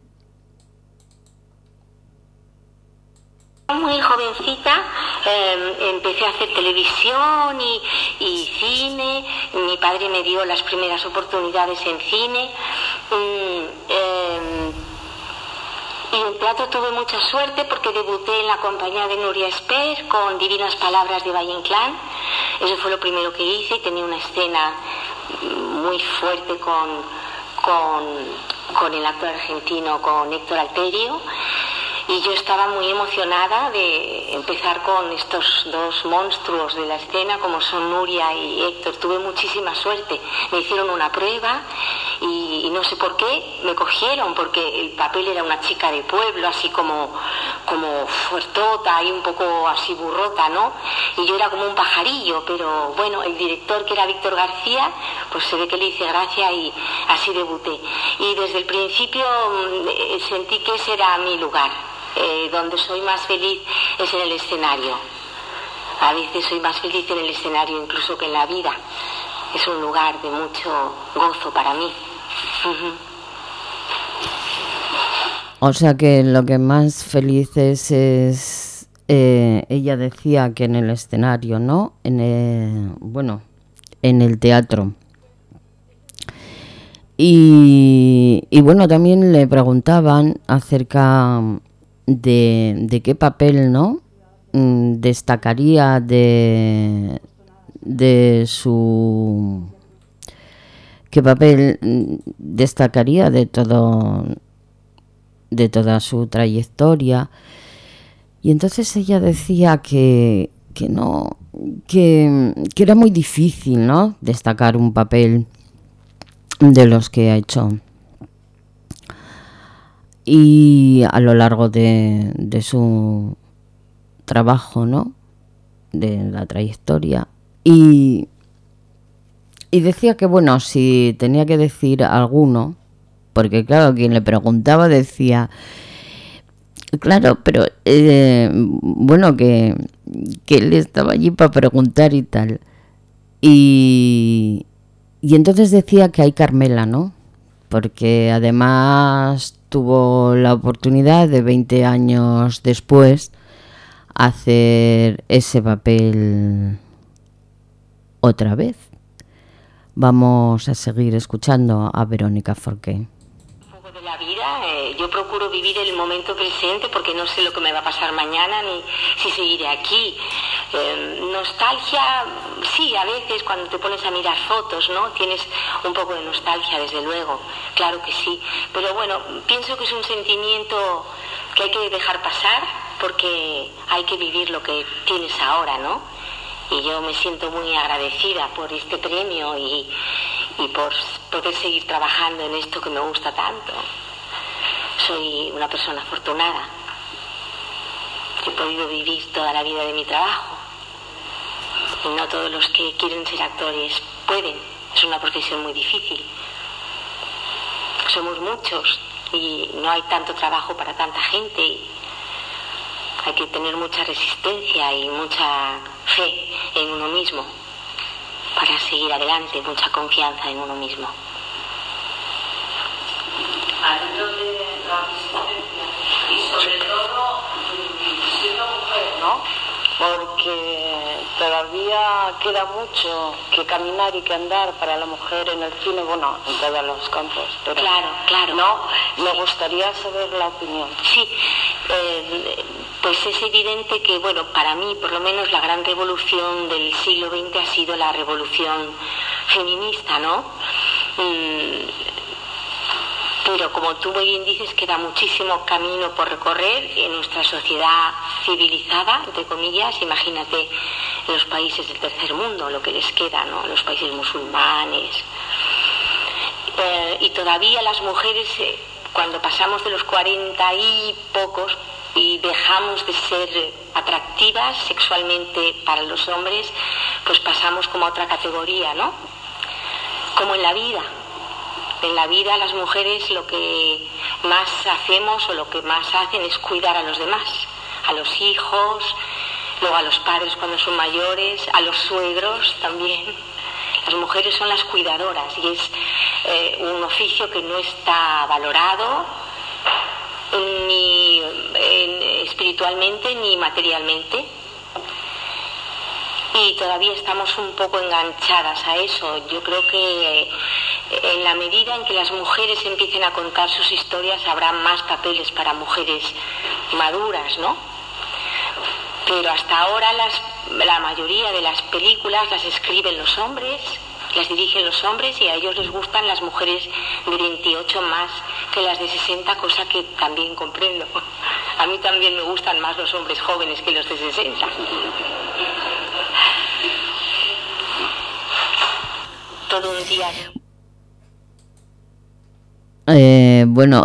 Muy jovencita eh, empecé a hacer televisión y, y cine. Mi padre me dio las primeras oportunidades en cine. Mm, eh, y en teatro tuve mucha suerte porque debuté en la compañía de Nuria Esper con Divinas Palabras de Valle Inclán. Eso fue lo primero que hice, y tenía una escena muy fuerte con, con, con el actor argentino, con Héctor Alterio. Y yo estaba muy emocionada de empezar con estos dos monstruos de la escena, como son Nuria y Héctor. Tuve muchísima suerte. Me hicieron una prueba y, y no sé por qué me cogieron, porque el papel era una chica de pueblo, así como, como fuertota y un poco así burrota, ¿no? Y yo era como un pajarillo, pero bueno, el director, que era Víctor García, pues se ve que le hice gracia y así debuté. Y desde el principio eh, sentí que ese era mi lugar. Eh, donde soy más feliz es en el escenario. A veces soy más feliz en el escenario incluso que en la vida. Es un lugar de mucho gozo para mí. Uh-huh. O sea que lo que más feliz es, es eh, ella decía que en el escenario, ¿no? En el, bueno, en el teatro. Y, y bueno, también le preguntaban acerca de, de qué papel, ¿no? Destacaría de, de su... ¿Qué papel destacaría de todo, de toda su trayectoria? Y entonces ella decía que, que no, que, que era muy difícil, ¿no? Destacar un papel de los que ha hecho. Y a lo largo de, de su trabajo, ¿no? De la trayectoria. Y, y decía que, bueno, si tenía que decir alguno, porque claro, quien le preguntaba decía, claro, pero eh, bueno, que, que él estaba allí para preguntar y tal. Y, y entonces decía que hay Carmela, ¿no? Porque además tuvo la oportunidad de veinte años después hacer ese papel otra vez. Vamos a seguir escuchando a Verónica Forqué. De la vida, eh, yo procuro vivir el momento presente porque no sé lo que me va a pasar mañana ni si seguiré aquí. Eh, nostalgia, sí, a veces cuando te pones a mirar fotos, ¿no? Tienes un poco de nostalgia, desde luego, claro que sí. Pero bueno, pienso que es un sentimiento que hay que dejar pasar porque hay que vivir lo que tienes ahora, ¿no? Y yo me siento muy agradecida por este premio y, y por poder seguir trabajando en esto que me gusta tanto. Soy una persona afortunada. He podido vivir toda la vida de mi trabajo. Y no todos los que quieren ser actores pueden. Es una profesión muy difícil. Somos muchos y no hay tanto trabajo para tanta gente. hay que tener mucha resistencia y mucha fe en uno mismo para seguir adelante, mucha confianza en uno mismo. Hablando de la resistencia y sobre todo siendo mujer, ¿no? Porque todavía queda mucho que caminar y que andar para la mujer en el cine, bueno, en todos los campos. Pero claro, claro. No, me gustaría saber la opinión. Sí, eh, pues es evidente que, bueno, para mí, por lo menos, la gran revolución del siglo veinte ha sido la revolución feminista, ¿no? Mm, Pero como tú muy bien dices, queda muchísimo camino por recorrer en nuestra sociedad civilizada, entre comillas. Imagínate en los países del tercer mundo, lo que les queda, ¿no? Los países musulmanes. Eh, y todavía las mujeres, eh, cuando pasamos de los cuarenta y pocos y dejamos de ser atractivas sexualmente para los hombres, pues pasamos como a otra categoría, ¿no? Como en la vida. En la vida las mujeres lo que más hacemos o lo que más hacen es cuidar a los demás, a los hijos, luego a los padres cuando son mayores, a los suegros también. Las mujeres son las cuidadoras y es eh, un oficio que no está valorado ni eh, espiritualmente ni materialmente. Y todavía estamos un poco enganchadas a eso. Yo creo que eh, en la medida en que las mujeres empiecen a contar sus historias habrá más papeles para mujeres maduras, ¿no? Pero hasta ahora las, la mayoría de las películas las escriben los hombres, las dirigen los hombres y a ellos les gustan las mujeres de veintiocho más que las de sesenta, cosa que también comprendo. A mí también me gustan más los hombres jóvenes que los de sesenta. Todo un día. Eh, bueno,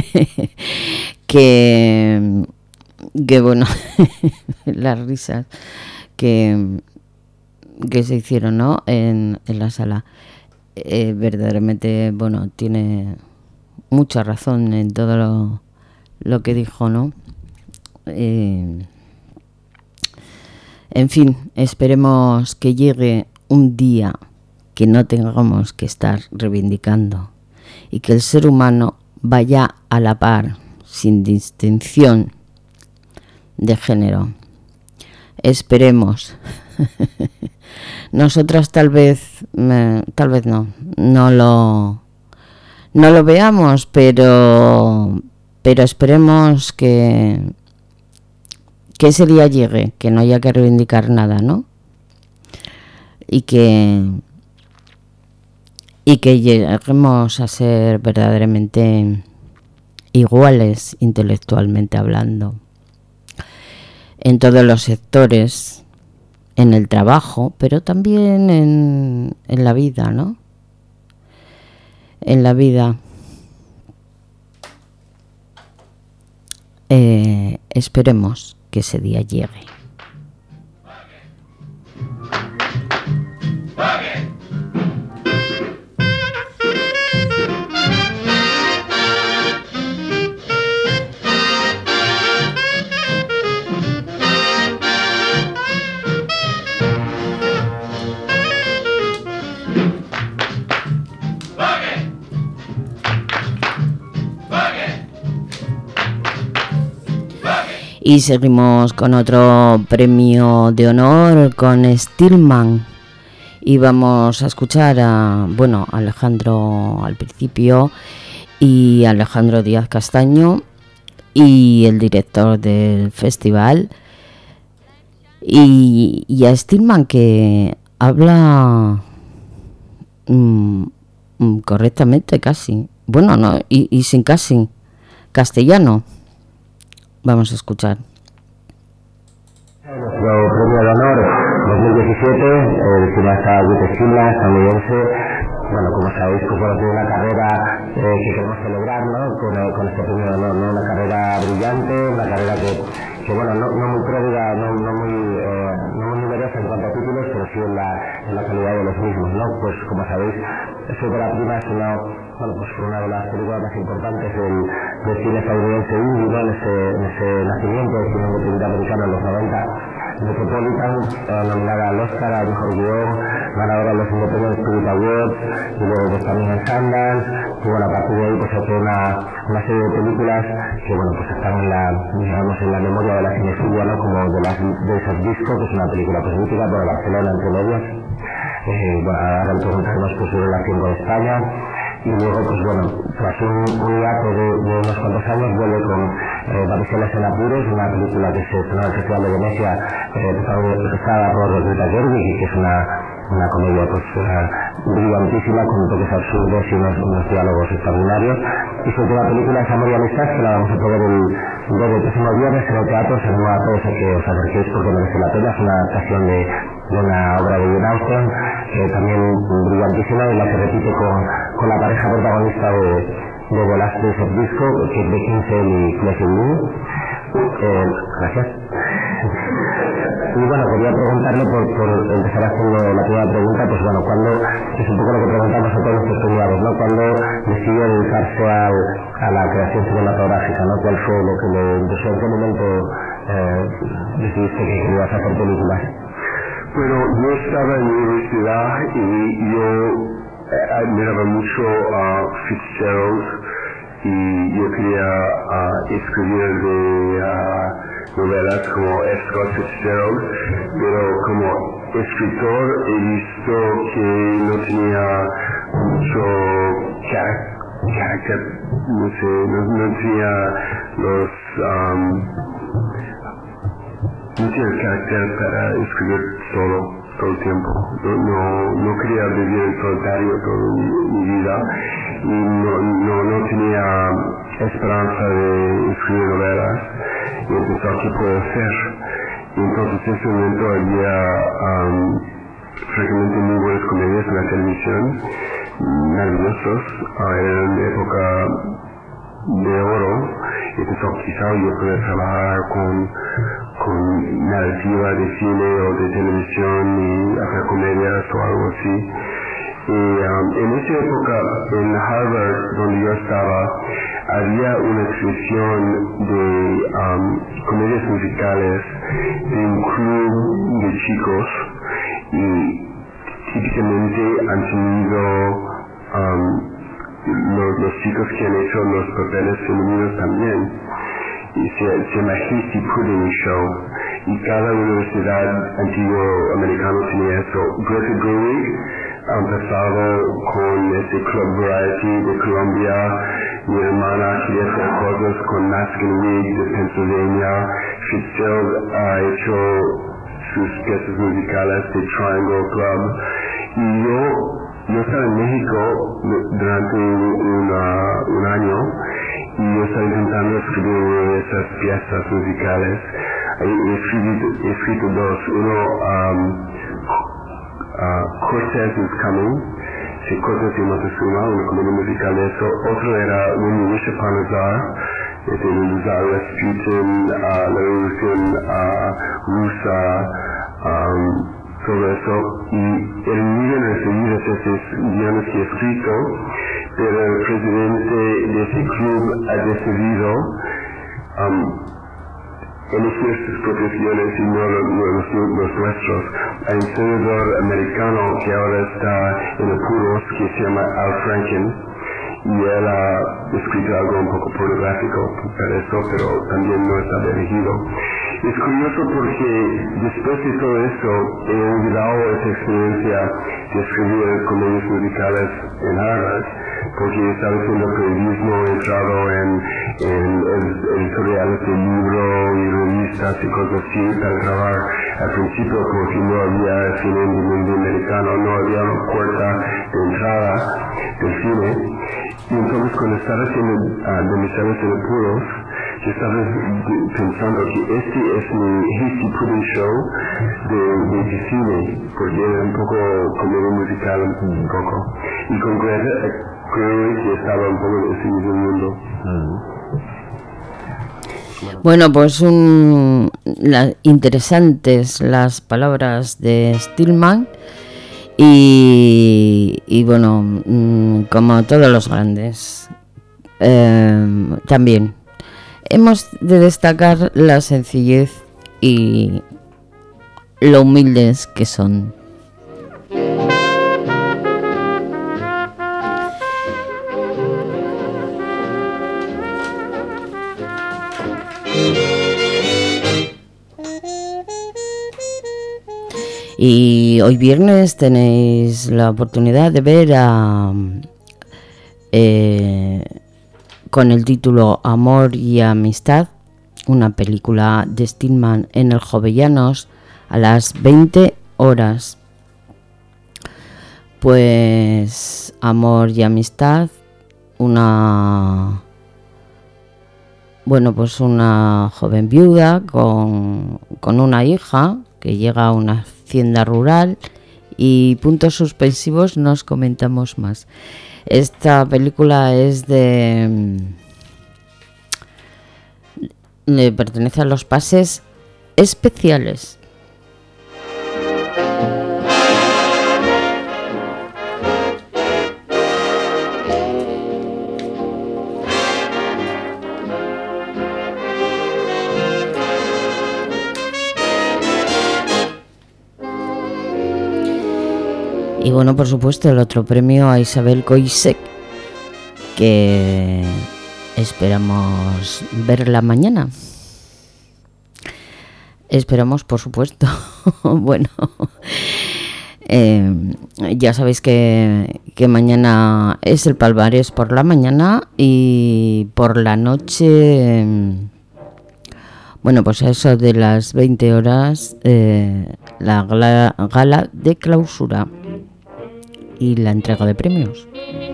que, que bueno, las risas que, que se hicieron, ¿no? En, en la sala. Eh, verdaderamente, bueno, tiene mucha razón en todo lo, lo que dijo, ¿no? Eh, en fin, esperemos que llegue un día que no tengamos que estar reivindicando y que el ser humano vaya a la par, sin distinción de género. Esperemos. Nosotras tal vez, tal vez no, no lo, no lo veamos, pero, pero esperemos que, que ese día llegue, que no haya que reivindicar nada, ¿no? Y que y que lleguemos a ser verdaderamente iguales intelectualmente hablando en todos los sectores, en el trabajo, pero también en, en la vida, ¿no? En la vida. Eh, esperemos que ese día llegue. Y seguimos con otro premio de honor con Stillman. Y vamos a escuchar a, bueno, Alejandro al principio y Alejandro Díaz Castaño y el director del festival. Y, y a Stillman, que habla mmm, correctamente casi. Bueno, no, y, y sin casi castellano. Vamos a escuchar. Nuestro premio de honor dos mil diecisiete, el cineasta Jake Stillman, estadounidense. Bueno, como sabéis, pues bueno, tiene una carrera eh, que queremos celebrar, ¿no? Con, con este premio de honor, ¿no? Una carrera brillante, una carrera que, que bueno, no, no muy pródiga, no, no muy eh, no muy numerosa en cuanto a títulos, pero sí en la, en la calidad de los mismos, ¿no? Pues como sabéis, su ópera prima es una, bueno, pues una de las películas más importantes del, de cine estadounidense indie, ¿no? en, ese, en ese nacimiento del cine independiente americano en los noventa. Metropolitan, eh, nominada al Oscar al mejor guión, ganadora de los Independent Spirit Awards, y luego pues también en Sundance, y bueno, a partir de ahí pues hace una, una serie de películas que bueno pues están en la, digamos, en la memoria de la cinefilia, ¿no? Como The Last Days of Disco, que es una película pues mítica por Barcelona entre medias. Eh, bueno, ahora le preguntaremos pues su relación con España, y luego pues bueno, tras un, un hiato de, de unos cuantos años vuelve con eh, Varicelas en apuros, una película que se estrenó en el Festival de Venecia, eh, protagonizada por Greta Gerwig, que es una, una comedia pues uh, brillantísima con toques absurdos y unos, unos diálogos extraordinarios. Y su última película es Amor y Amistad, que la vamos a poder el, el próximo viernes en el teatro. Se anima a todos a que os acerquéis porque merece la pena. Es una adaptación de, de una obra de Jane Austen, eh, también brillantísima, y la que repite con, con la pareja protagonista de, de The Last Days of Disco, que es Beckinsale y Leslie Liu. Eh, gracias. Y bueno, quería preguntarle, por, por empezar haciendo la primera pregunta, pues bueno, cuando, es un poco lo que preguntamos a todos nuestros convidados, ¿no? Cuando decidió dedicarse al, a la creación cinematográfica, ¿no? ¿Cuál fue lo que le interesó? ¿En qué momento eh, decidiste que querías hacer películas? Bueno, yo estaba en la universidad y yo admiraba mucho a Fitzgerald y yo quería uh, escribir de uh, novelas como F. Scott Fitzgerald, pero como escritor he visto que no tenía mucho carácter, no sé, no, no tenía los um, no tenía el carácter para escribir solo todo el tiempo. No, no, no quería vivir en solitario toda mi, mi vida y no, no, no tenía esperanza de escribir novelas, y empezó a qué puedo hacer. Y entonces en ese momento había um, francamente muy buenas comedias en la televisión, maravillosos, uh, eran época de oro, y entonces quizá yo podía trabajar con con narrativa de cine o de televisión y hacer comedias o algo así. Y um, en esa época en Harvard, donde yo estaba, había una exhibición de um, comedias musicales de un club de chicos, y típicamente han tenido um, los, los chicos que han hecho los papeles femeninos también. Y se, se llama Hasty Pudding Show, y cada universidad antiguo-americana tenía eso. Greta Gerwig ha empezado con ese Club Variety de Colombia, mi hermana quería hacer cosas con Maskin Wig de Pennsylvania, Fitzgerald ha hecho sus piezas musicales de Triangle Club, y yo, yo estaba en México durante una, un año, y yo estaba intentando escribir esas piezas musicales. He escrito, he escrito dos. Uno, um, uh, Cortez is Coming, sí, Cortez y Montezuma, una comedia musical de eso. Otro era When You Wish Upon a Tsar, este, el Tsar Rasputin, uh, la revolución uh, rusa, um, todo eso. Y el nivel de recibir esos guiones que he escrito, pero el presidente de ese club ha decidido um, elegir sus propios guiones y no los, los, los nuestros. Hay un senador americano que ahora está en apuros, que se llama Al Franken, y él ha escrito algo un poco pornográfico para eso, pero también no está elegido. Es curioso porque después de todo eso he olvidado esa experiencia de escribir comedias musicales en Harvard, porque estaba haciendo periodismo, he entrado en, en, en editoriales de libros y revistas y cosas así para grabar. Al principio, como si no había cine independiente americano, no había una puerta de entrada del cine. Y entonces cuando estaba haciendo uh, de mis años en apuros, yo estaba pensando que este es mi Hasty Pudding Show de, de cine, porque era un poco comedia musical, un poco. Y con Greta, creo que estaba un poco en ese mismo mundo. Bueno, pues un, la, interesantes las palabras de Stillman. Y, y bueno, como todos los grandes, eh, también hemos de destacar la sencillez y lo humildes que son. Y hoy viernes tenéis la oportunidad de ver a, eh, con el título Amor y Amistad, una película de Stillman en el Jovellanos a las veinte horas. Pues Amor y Amistad, una bueno pues una joven viuda con, con una hija que llega a una hacienda rural y puntos suspensivos nos comentamos más. Esta película es de le pertenece a los pases especiales. Y bueno, por supuesto, el otro premio a Isabel Coixet, que esperamos verla mañana. Esperamos, por supuesto. Bueno, eh, ya sabéis que, que mañana es el palmarés por la mañana y por la noche, bueno, pues a eso de las veinte horas, eh, la gala, gala de clausura y la entrega de premios.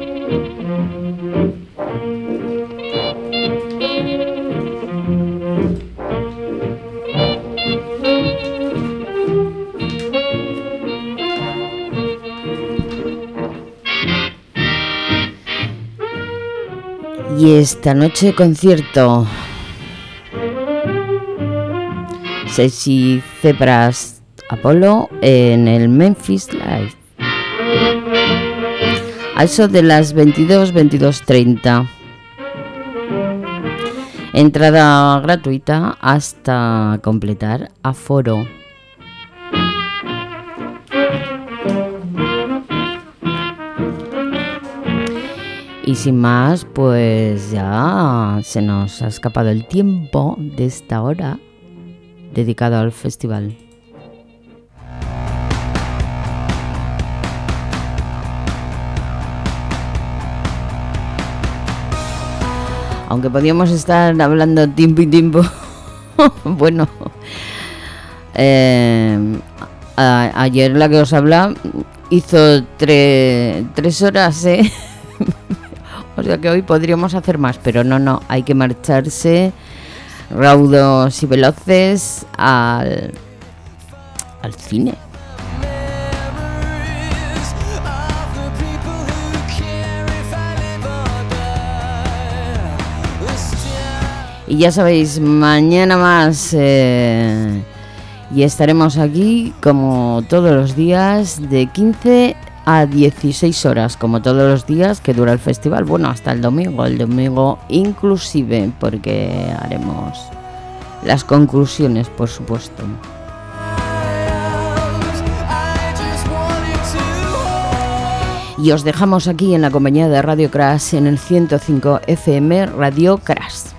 Y esta noche concierto Sexy Zebras Apollo en el Memphis Live. A eso de las veintidós, veintidós treinta. Entrada gratuita hasta completar aforo. Y sin más, pues ya se nos ha escapado el tiempo de esta hora dedicado al festival. Aunque podíamos estar hablando tiempo y tiempo. Bueno, eh, a, ayer la que os habla hizo tre, tres horas, ¿eh? O sea que hoy podríamos hacer más, pero no, no, hay que marcharse raudos y veloces al, al cine. Y ya sabéis, mañana más eh, y estaremos aquí como todos los días de quince a dieciséis horas, como todos los días que dura el festival. Bueno, hasta el domingo, el domingo inclusive, porque haremos las conclusiones, por supuesto. Y os dejamos aquí en la compañía de Radio Crash en el ciento cinco F M Radio Crash.